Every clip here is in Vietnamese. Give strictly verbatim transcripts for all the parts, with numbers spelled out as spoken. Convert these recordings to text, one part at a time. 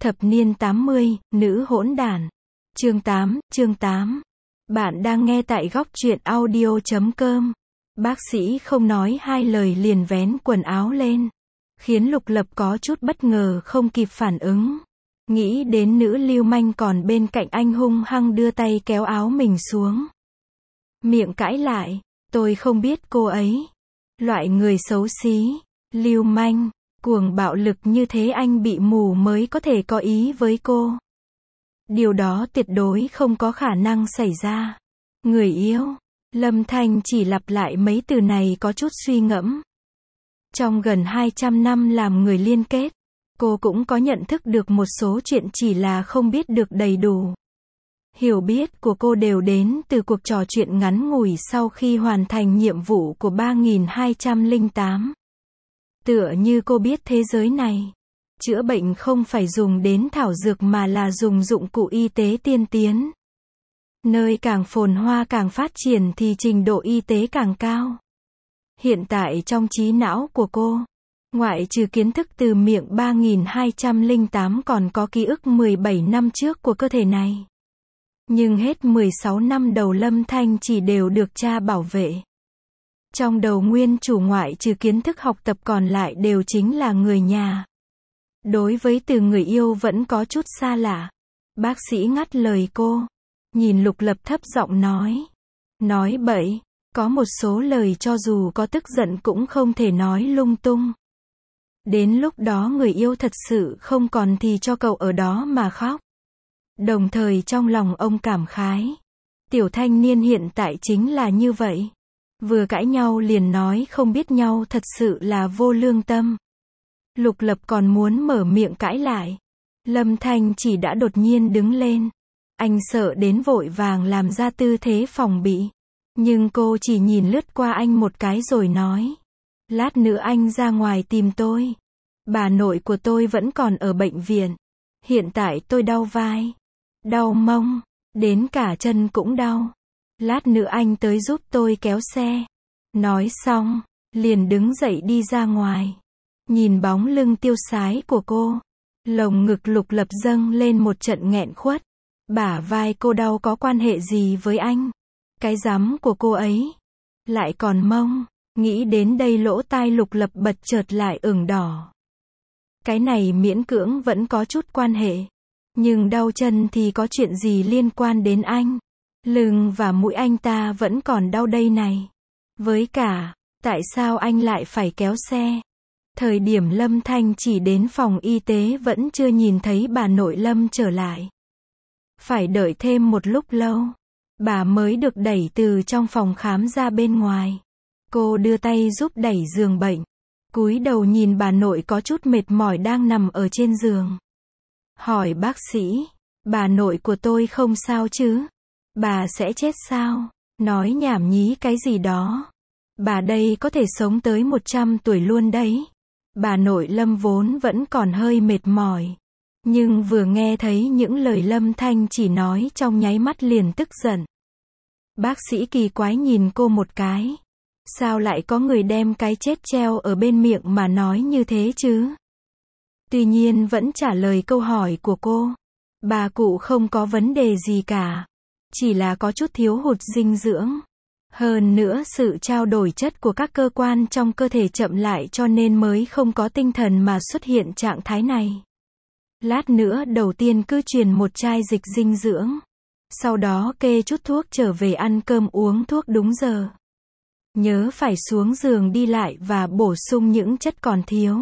Thập niên tám mươi, nữ hỗn đản. Chương tám, chương tám. Bạn đang nghe tại góc truyện audio chấm com. Bác sĩ không nói hai lời liền vén quần áo lên, khiến Lục Lập có chút bất ngờ không kịp phản ứng. Nghĩ đến nữ lưu manh còn bên cạnh anh hung hăng đưa tay kéo áo mình xuống. Miệng cãi lại, tôi không biết cô ấy. Loại người xấu xí, lưu manh, cuồng bạo lực như thế anh bị mù mới có thể có ý với cô. Điều đó tuyệt đối không có khả năng xảy ra. Người yêu. Lâm Thanh chỉ lặp lại mấy từ này có chút suy ngẫm. Trong gần hai trăm năm làm người liên kết, cô cũng có nhận thức được một số chuyện chỉ là không biết được đầy đủ. Hiểu biết của cô đều đến từ cuộc trò chuyện ngắn ngủi sau khi hoàn thành nhiệm vụ của ba nghìn hai trăm lẻ tám. Tựa như cô biết thế giới này, chữa bệnh không phải dùng đến thảo dược mà là dùng dụng cụ y tế tiên tiến. Nơi càng phồn hoa càng phát triển thì trình độ y tế càng cao. Hiện tại trong trí não của cô, ngoại trừ kiến thức từ miệng ba nghìn hai trăm lẻ tám còn có ký ức mười bảy năm trước của cơ thể này. Nhưng hết mười sáu năm đầu Lâm Thanh chỉ đều được cha bảo vệ. Trong đầu nguyên chủ ngoại trừ kiến thức học tập còn lại đều chính là người nhà. Đối với từ người yêu vẫn có chút xa lạ. Bác sĩ ngắt lời cô, nhìn Lục Lập thấp giọng nói. Nói bậy, có một số lời cho dù có tức giận cũng không thể nói lung tung. Đến lúc đó người yêu thật sự không còn thì cho cậu ở đó mà khóc. Đồng thời trong lòng ông cảm khái. Tiểu thanh niên hiện tại chính là như vậy. Vừa cãi nhau liền nói không biết nhau thật sự là vô lương tâm. Lục Lập còn muốn mở miệng cãi lại. Lâm Thanh chỉ đã đột nhiên đứng lên. Anh sợ đến vội vàng làm ra tư thế phòng bị. Nhưng cô chỉ nhìn lướt qua anh một cái rồi nói. Lát nữa anh ra ngoài tìm tôi. Bà nội của tôi vẫn còn ở bệnh viện. Hiện tại tôi đau vai, đau mông, đến cả chân cũng đau. Lát nữa anh tới giúp tôi kéo xe. Nói xong, liền đứng dậy đi ra ngoài. Nhìn bóng lưng tiêu sái của cô, lồng ngực Lục Lập dâng lên một trận nghẹn khuất. Bả vai cô đau có quan hệ gì với anh? Cái rắm của cô ấy. Lại còn mông. Nghĩ đến đây lỗ tai Lục Lập bật chợt lại ửng đỏ. Cái này miễn cưỡng vẫn có chút quan hệ. Nhưng đau chân thì có chuyện gì liên quan đến anh? Lưng và mũi anh ta vẫn còn đau đây này. Với cả, tại sao anh lại phải kéo xe? Thời điểm Lâm Thanh chỉ đến phòng y tế vẫn chưa nhìn thấy bà nội Lâm trở lại. Phải đợi thêm một lúc lâu, bà mới được đẩy từ trong phòng khám ra bên ngoài. Cô đưa tay giúp đẩy giường bệnh. Cúi đầu nhìn bà nội có chút mệt mỏi đang nằm ở trên giường. Hỏi bác sĩ, bà nội của tôi không sao chứ? Bà sẽ chết sao? Nói nhảm nhí cái gì đó. Bà đây có thể sống tới một trăm tuổi luôn đấy. Bà nội Lâm vốn vẫn còn hơi mệt mỏi. Nhưng vừa nghe thấy những lời Lâm Thanh chỉ nói trong nháy mắt liền tức giận. Bác sĩ kỳ quái nhìn cô một cái. Sao lại có người đem cái chết treo ở bên miệng mà nói như thế chứ? Tuy nhiên vẫn trả lời câu hỏi của cô. Bà cụ không có vấn đề gì cả. Chỉ là có chút thiếu hụt dinh dưỡng. Hơn nữa sự trao đổi chất của các cơ quan trong cơ thể chậm lại cho nên mới không có tinh thần mà xuất hiện trạng thái này. Lát nữa đầu tiên cứ truyền một chai dịch dinh dưỡng. Sau đó kê chút thuốc trở về ăn cơm uống thuốc đúng giờ. Nhớ phải xuống giường đi lại và bổ sung những chất còn thiếu.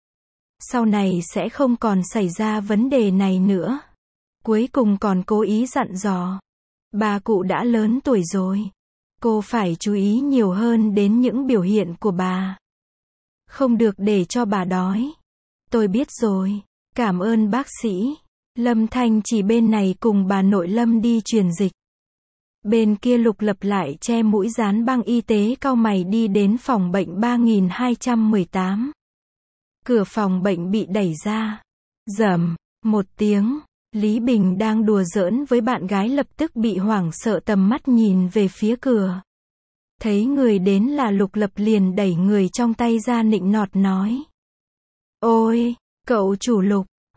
Sau này sẽ không còn xảy ra vấn đề này nữa. Cuối cùng còn cố ý dặn dò. Bà cụ đã lớn tuổi rồi. Cô phải chú ý nhiều hơn đến những biểu hiện của bà. Không được để cho bà đói. Tôi biết rồi. Cảm ơn bác sĩ. Lâm Thanh chỉ bên này cùng bà nội Lâm đi truyền dịch. Bên kia Lục Lập lại che mũi dán băng y tế cau mày đi đến phòng bệnh ba nghìn hai trăm mười tám. Cửa phòng bệnh bị đẩy ra. Rầm, một tiếng. Lý Bình đang đùa giỡn với bạn gái lập tức bị hoảng sợ tầm mắt nhìn về phía cửa. Thấy người đến là Lục Lập liền đẩy người trong tay ra nịnh nọt nói. Ôi, cậu chủ Lục,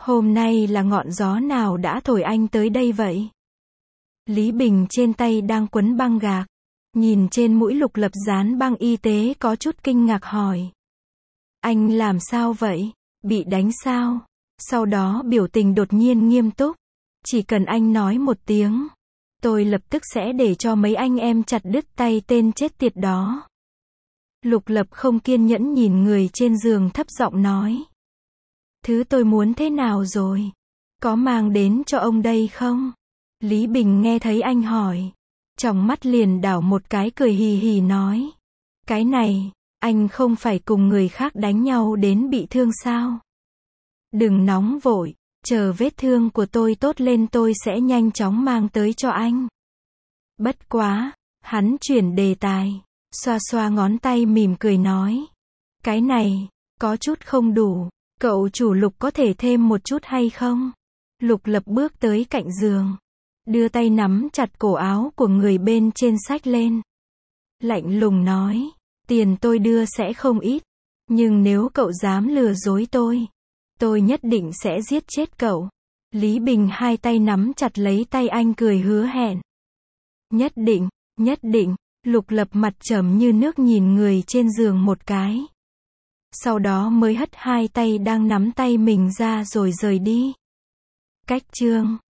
Hôm nay là ngọn gió nào đã thổi anh tới đây vậy? Lý Bình trên tay đang quấn băng gạc, nhìn trên mũi Lục Lập dán băng y tế có chút kinh ngạc hỏi. Anh làm sao vậy? Bị đánh sao? Sau đó biểu tình đột nhiên nghiêm túc. Chỉ cần anh nói một tiếng, tôi lập tức sẽ để cho mấy anh em chặt đứt tay tên chết tiệt đó. Lục Lập không kiên nhẫn nhìn người trên giường thấp giọng nói. Thứ tôi muốn thế nào rồi? Có mang đến cho ông đây không? Lý Bình nghe thấy anh hỏi, tròng mắt liền đảo một cái cười hì hì nói. Cái này, anh không phải cùng người khác đánh nhau đến bị thương sao? Đừng nóng vội, chờ vết thương của tôi tốt lên tôi sẽ nhanh chóng mang tới cho anh. Bất quá, hắn chuyển đề tài, xoa xoa ngón tay mỉm cười nói. Cái này, có chút không đủ, cậu chủ Lục có thể thêm một chút hay không? Lục Lập bước tới cạnh giường, đưa tay nắm chặt cổ áo của người bên trên xách lên. Lạnh lùng nói, tiền tôi đưa sẽ không ít, nhưng nếu cậu dám lừa dối tôi, tôi nhất định sẽ giết chết cậu. Lý Bình hai tay nắm chặt lấy tay anh cười hứa hẹn. Nhất định, nhất định, Lục Lập mặt trầm như nước nhìn người trên giường một cái. Sau đó mới hất hai tay đang nắm tay mình ra rồi rời đi. Cách chương